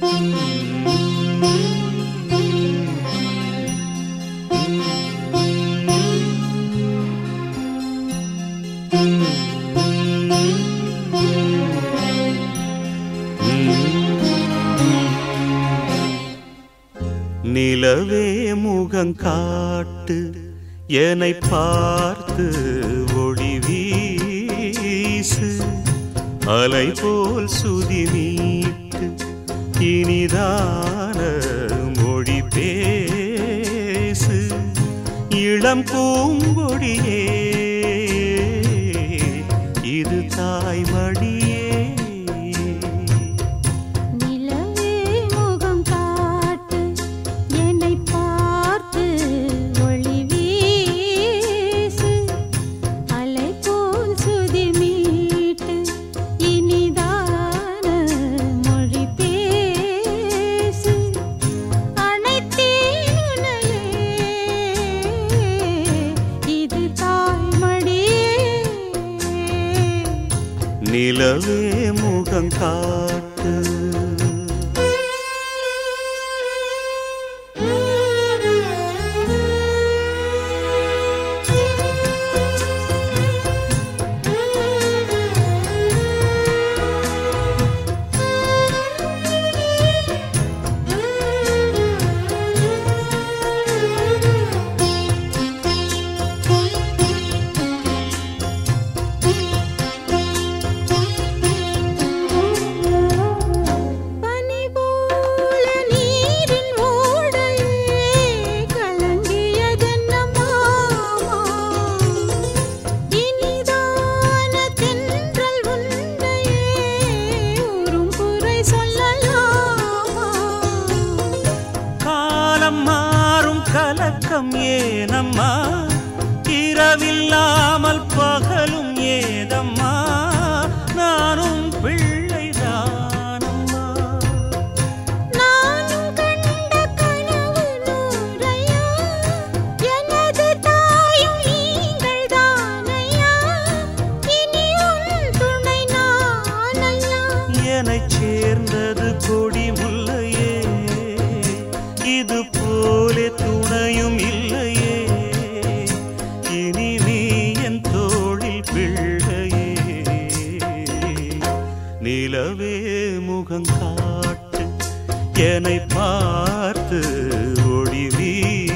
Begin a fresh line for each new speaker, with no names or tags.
நிலவே முகம் காட்டு என்னை பார்த்து ஒளி வீசு அலை போல் சுதி மீட்டு இனிதான மொழி பேசு இளம் பூங்கொடியே இது தாய்மடியே நிலவே முகம் காட்டு கலக்கம் ஏனம்மா இரவில்லாமல் பகலும் ஏதம்மா நானும் பிள்ளைதானம்மா
நானும் கண்ட கனவு நூறையா எனது தாயும் நீங்கள் தானையா இனி உன் துணை நானையா
என்னைச் சேர்ந்தது கொடி முல்லையே இது போலே துணையும் இல்லையே இனி நீ என் தோளில் பிள்ளையே நிலவே முகம் காட்டு என்னை பார்த்து ஒளி வீசு